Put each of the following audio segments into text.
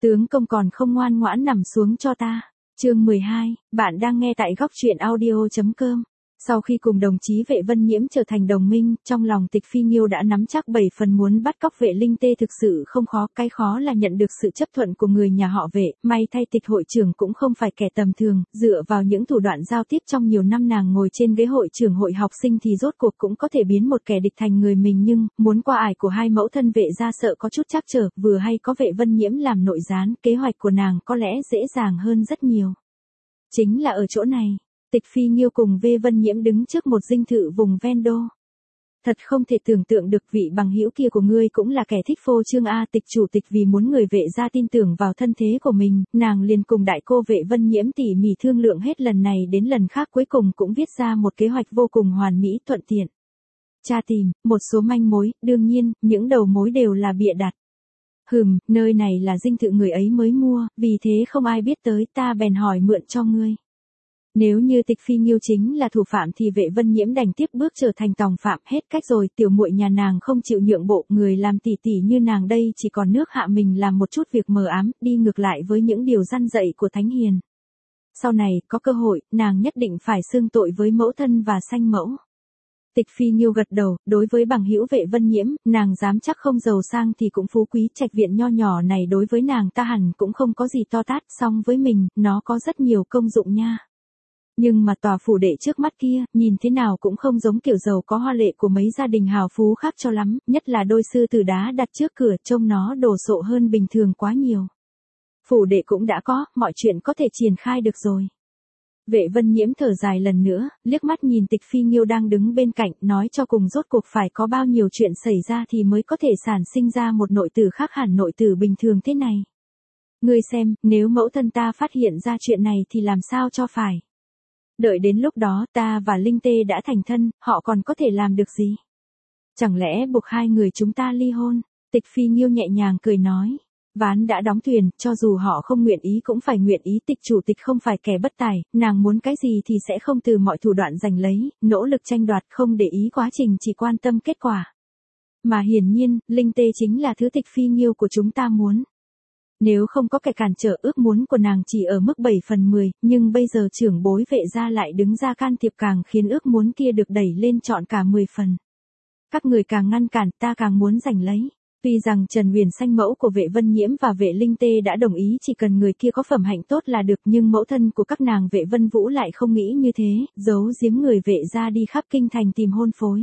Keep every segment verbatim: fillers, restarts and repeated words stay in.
Tướng công còn không ngoan ngoãn nằm xuống cho ta. Chương mười hai, bạn đang nghe tại góc truyện audio.com. Sau khi cùng đồng chí Vệ Vân Nhiễm trở thành đồng minh, trong lòng Tịch Phi Nghiêu đã nắm chắc bảy phần muốn bắt cóc Vệ Linh Tê thực sự không khó, cái khó là nhận được sự chấp thuận của người nhà họ Vệ, may thay Tịch hội trưởng cũng không phải kẻ tầm thường, dựa vào những thủ đoạn giao tiếp trong nhiều năm nàng ngồi trên ghế hội trưởng hội học sinh thì rốt cuộc cũng có thể biến một kẻ địch thành người mình, nhưng muốn qua ải của hai mẫu thân Vệ gia sợ có chút trắc trở, vừa hay có Vệ Vân Nhiễm làm nội gián, kế hoạch của nàng có lẽ dễ dàng hơn rất nhiều. Chính là ở chỗ này. Tịch Phi Nghiêu cùng Vệ Vân Nhiễm đứng trước một dinh thự vùng ven đô. Thật không thể tưởng tượng được vị bằng hữu kia của ngươi cũng là kẻ thích phô trương a. Tịch chủ tịch vì muốn người Vệ gia tin tưởng vào thân thế của mình, nàng liền cùng đại cô Vệ Vân Nhiễm tỉ mỉ thương lượng hết lần này đến lần khác, cuối cùng cũng viết ra một kế hoạch vô cùng hoàn mỹ thuận tiện. Tra tìm một số manh mối, đương nhiên, những đầu mối đều là bịa đặt. Hừm, nơi này là dinh thự người ấy mới mua, vì thế không ai biết tới, ta bèn hỏi mượn cho ngươi. Nếu như Tịch Phi Nghiêu chính là thủ phạm thì Vệ Vân Nhiễm đành tiếp bước trở thành tòng phạm, hết cách rồi, tiểu muội nhà nàng không chịu nhượng bộ, người làm tỷ tỷ như nàng đây chỉ còn nước hạ mình làm một chút việc mờ ám, đi ngược lại với những điều răn dạy của Thánh Hiền. Sau này, có cơ hội, nàng nhất định phải xưng tội với mẫu thân và sanh mẫu. Tịch Phi Nghiêu gật đầu, đối với bằng hữu Vệ Vân Nhiễm, nàng dám chắc không giàu sang thì cũng phú quý, trạch viện nho nhỏ này đối với nàng ta hẳn cũng không có gì to tát, song với mình, nó có rất nhiều công dụng nha. Nhưng mà tòa phủ đệ trước mắt kia, nhìn thế nào cũng không giống kiểu giàu có hoa lệ của mấy gia đình hào phú khác cho lắm, nhất là đôi sư tử đá đặt trước cửa, trông nó đồ sộ hơn bình thường quá nhiều. Phủ đệ cũng đã có, mọi chuyện có thể triển khai được rồi. Vệ Vân Nhiễm thở dài lần nữa, liếc mắt nhìn Tịch Phi Nghiêu đang đứng bên cạnh, nói cho cùng rốt cuộc phải có bao nhiêu chuyện xảy ra thì mới có thể sản sinh ra một nội tử khác hẳn nội tử bình thường thế này. Ngươi xem, nếu mẫu thân ta phát hiện ra chuyện này thì làm sao cho phải. Đợi đến lúc đó ta và Linh Tê đã thành thân, họ còn có thể làm được gì? Chẳng lẽ buộc hai người chúng ta ly hôn? Tịch Phi Nghiêu nhẹ nhàng cười nói. Ván đã đóng thuyền, cho dù họ không nguyện ý cũng phải nguyện ý. Tịch chủ tịch không phải kẻ bất tài, nàng muốn cái gì thì sẽ không từ mọi thủ đoạn giành lấy, nỗ lực tranh đoạt, không để ý quá trình, chỉ quan tâm kết quả. Mà hiển nhiên, Linh Tê chính là thứ Tịch Phi Nghiêu của chúng ta muốn. Nếu không có kẻ cản trở, ước muốn của nàng chỉ ở mức bảy phần mười, nhưng bây giờ trưởng bối Vệ gia lại đứng ra can thiệp càng khiến ước muốn kia được đẩy lên trọn cả mười phần. Các người càng ngăn cản, ta càng muốn giành lấy. Tuy rằng Trần Huyền sanh mẫu của Vệ Vân Nhiễm và Vệ Linh Tê đã đồng ý chỉ cần người kia có phẩm hạnh tốt là được, nhưng mẫu thân của các nàng Vệ Vân Vũ lại không nghĩ như thế, giấu giếm người Vệ gia đi khắp kinh thành tìm hôn phối.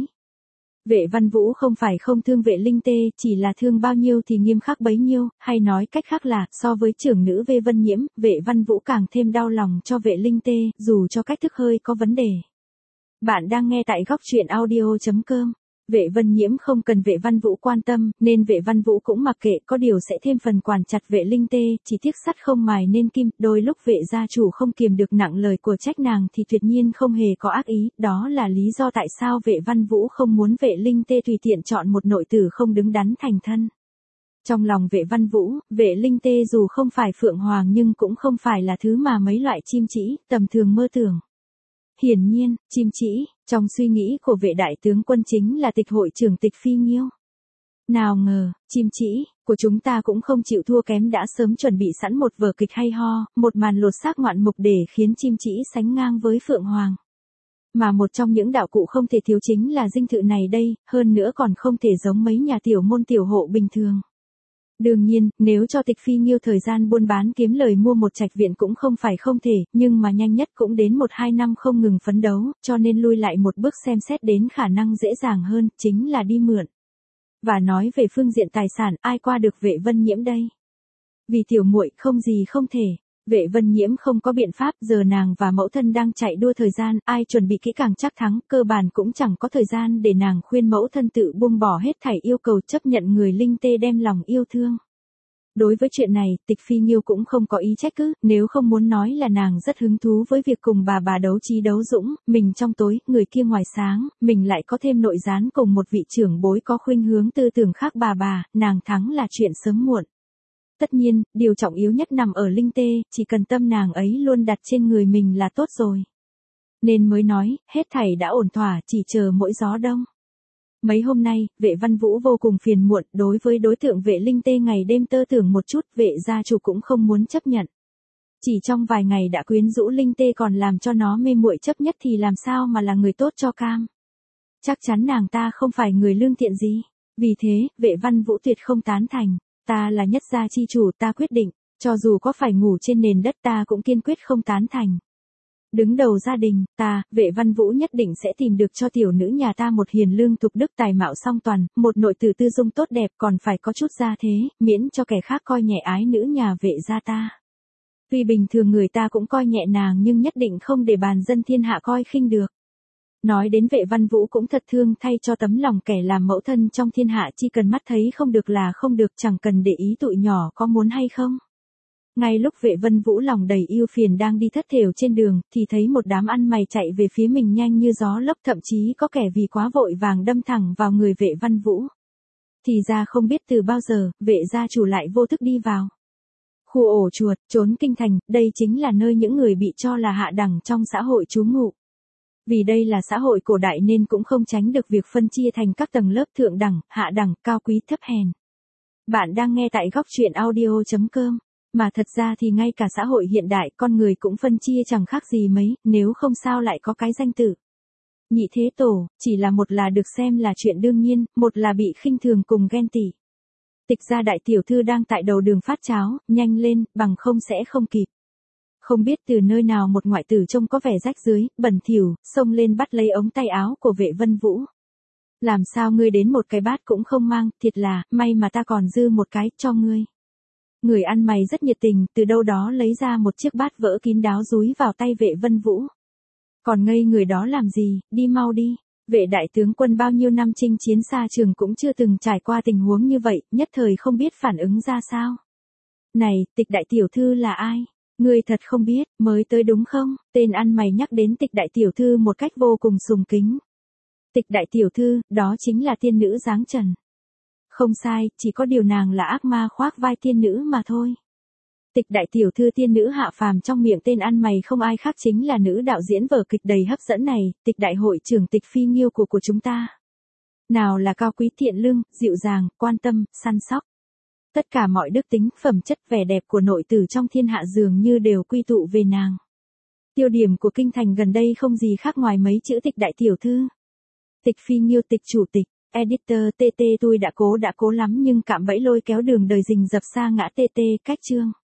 Vệ Văn Vũ không phải không thương Vệ Linh Tê, chỉ là thương bao nhiêu thì nghiêm khắc bấy nhiêu, hay nói cách khác là, so với trưởng nữ Vệ Vân Nhiễm, Vệ Văn Vũ càng thêm đau lòng cho Vệ Linh Tê, dù cho cách thức hơi có vấn đề. Bạn đang nghe tại góc truyện audio.com. Vệ Vân Nhiễm không cần Vệ Văn Vũ quan tâm, nên Vệ Văn Vũ cũng mặc kệ, có điều sẽ thêm phần quản chặt Vệ Linh Tê, chỉ tiếc sắt không mài nên kim, đôi lúc Vệ gia chủ không kiềm được nặng lời của trách nàng thì tuyệt nhiên không hề có ác ý, đó là lý do tại sao Vệ Văn Vũ không muốn Vệ Linh Tê tùy tiện chọn một nội tử không đứng đắn thành thân. Trong lòng Vệ Văn Vũ, Vệ Linh Tê dù không phải phượng hoàng nhưng cũng không phải là thứ mà mấy loại chim trĩ tầm thường mơ tưởng. Hiển nhiên, chim trĩ, trong suy nghĩ của Vệ đại tướng quân chính là Tịch hội trưởng Tịch Phi Nghiêu. Nào ngờ, chim trĩ của chúng ta cũng không chịu thua kém, đã sớm chuẩn bị sẵn một vở kịch hay ho, một màn lột xác ngoạn mục để khiến chim trĩ sánh ngang với phượng hoàng. Mà một trong những đạo cụ không thể thiếu chính là dinh thự này đây, hơn nữa còn không thể giống mấy nhà tiểu môn tiểu hộ bình thường. Đương nhiên, nếu cho Tịch Phi Nghiêu thời gian buôn bán kiếm lời mua một trạch viện cũng không phải không thể, nhưng mà nhanh nhất cũng đến một hai năm không ngừng phấn đấu, cho nên lui lại một bước xem xét đến khả năng dễ dàng hơn, chính là đi mượn. Và nói về phương diện tài sản, ai qua được Vệ Vân Nhiễm đây? Vì tiểu muội không gì không thể. Vệ Vân Nhiễm không có biện pháp, giờ nàng và mẫu thân đang chạy đua thời gian, ai chuẩn bị kỹ càng chắc thắng, cơ bản cũng chẳng có thời gian để nàng khuyên mẫu thân tự buông bỏ hết thảy yêu cầu, chấp nhận người Linh Tê đem lòng yêu thương. Đối với chuyện này, Tịch Phi Nghiêu cũng không có ý trách cứ, nếu không muốn nói là nàng rất hứng thú với việc cùng bà bà đấu trí đấu dũng, mình trong tối, người kia ngoài sáng, mình lại có thêm nội gián cùng một vị trưởng bối có khuynh hướng tư tưởng khác bà bà, nàng thắng là chuyện sớm muộn. Tất nhiên, điều trọng yếu nhất nằm ở Linh Tê, chỉ cần tâm nàng ấy luôn đặt trên người mình là tốt rồi. Nên mới nói, hết thảy đã ổn thỏa, chỉ chờ mỗi gió đông. Mấy hôm nay, vệ Văn Vũ vô cùng phiền muộn, đối với đối tượng vệ Linh Tê ngày đêm tơ tưởng một chút, vệ gia chủ cũng không muốn chấp nhận. Chỉ trong vài ngày đã quyến rũ Linh Tê còn làm cho nó mê muội chấp nhất thì làm sao mà là người tốt cho cam. Chắc chắn nàng ta không phải người lương thiện gì. Vì thế, vệ Văn Vũ tuyệt không tán thành. Ta là nhất gia chi chủ, ta quyết định, cho dù có phải ngủ trên nền đất ta cũng kiên quyết không tán thành. Đứng đầu gia đình, ta, vệ Văn Vũ nhất định sẽ tìm được cho tiểu nữ nhà ta một hiền lương tục đức tài mạo song toàn, một nội tử tư dung tốt đẹp còn phải có chút gia thế, miễn cho kẻ khác coi nhẹ ái nữ nhà vệ gia ta. Tuy bình thường người ta cũng coi nhẹ nàng nhưng nhất định không để bàn dân thiên hạ coi khinh được. Nói đến vệ Văn Vũ cũng thật thương thay cho tấm lòng kẻ làm mẫu thân trong thiên hạ, chỉ cần mắt thấy không được là không được, chẳng cần để ý tụi nhỏ có muốn hay không. Ngay lúc vệ Văn Vũ lòng đầy yêu phiền đang đi thất thểu trên đường, thì thấy một đám ăn mày chạy về phía mình nhanh như gió lốc, thậm chí có kẻ vì quá vội vàng đâm thẳng vào người vệ Văn Vũ. Thì ra không biết từ bao giờ, vệ gia chủ lại vô thức đi vào khu ổ chuột, trốn kinh thành, đây chính là nơi những người bị cho là hạ đẳng trong xã hội trú ngụ. Vì đây là xã hội cổ đại nên cũng không tránh được việc phân chia thành các tầng lớp thượng đẳng, hạ đẳng, cao quý, thấp hèn. Bạn đang nghe tại góc truyện audio chấm com. Mà thật ra thì ngay cả xã hội hiện đại con người cũng phân chia chẳng khác gì mấy, nếu không sao lại có cái danh tử nhị thế tổ, chỉ là một là được xem là chuyện đương nhiên, một là bị khinh thường cùng ghen tị. Tịch gia đại tiểu thư đang tại đầu đường phát cháo, nhanh lên, bằng không sẽ không kịp. Không biết từ nơi nào một ngoại tử trông có vẻ rách rưới, bẩn thỉu, xông lên bắt lấy ống tay áo của vệ Văn Vũ. Làm sao ngươi đến một cái bát cũng không mang, thiệt là, may mà ta còn dư một cái, cho ngươi. Người ăn mày rất nhiệt tình, từ đâu đó lấy ra một chiếc bát vỡ kín đáo dúi vào tay vệ Văn Vũ. Còn ngây người đó làm gì, đi mau đi. Vệ đại tướng quân bao nhiêu năm chinh chiến xa trường cũng chưa từng trải qua tình huống như vậy, nhất thời không biết phản ứng ra sao. Này, Tịch đại tiểu thư là ai? Ngươi thật không biết, mới tới đúng không? Tên ăn mày nhắc đến Tịch đại tiểu thư một cách vô cùng sùng kính. Tịch đại tiểu thư, đó chính là tiên nữ dáng trần. Không sai, chỉ có điều nàng là ác ma khoác vai tiên nữ mà thôi. Tịch đại tiểu thư tiên nữ hạ phàm trong miệng tên ăn mày không ai khác chính là nữ đạo diễn vở kịch đầy hấp dẫn này, Tịch đại hội trưởng Tịch Phi Nghiêu của của chúng ta. Nào là cao quý thiện lương, dịu dàng, quan tâm, săn sóc. Tất cả mọi đức tính, phẩm chất, vẻ đẹp của nội tử trong thiên hạ dường như đều quy tụ về nàng. Tiêu điểm của kinh thành gần đây không gì khác ngoài mấy chữ Tịch đại tiểu thư. Tịch Phi Nghiêu, Tịch chủ tịch. Editor tê tê tôi đã cố đã cố lắm nhưng cạm bẫy lôi kéo đường đời rình rập sa ngã tê tê cách chương.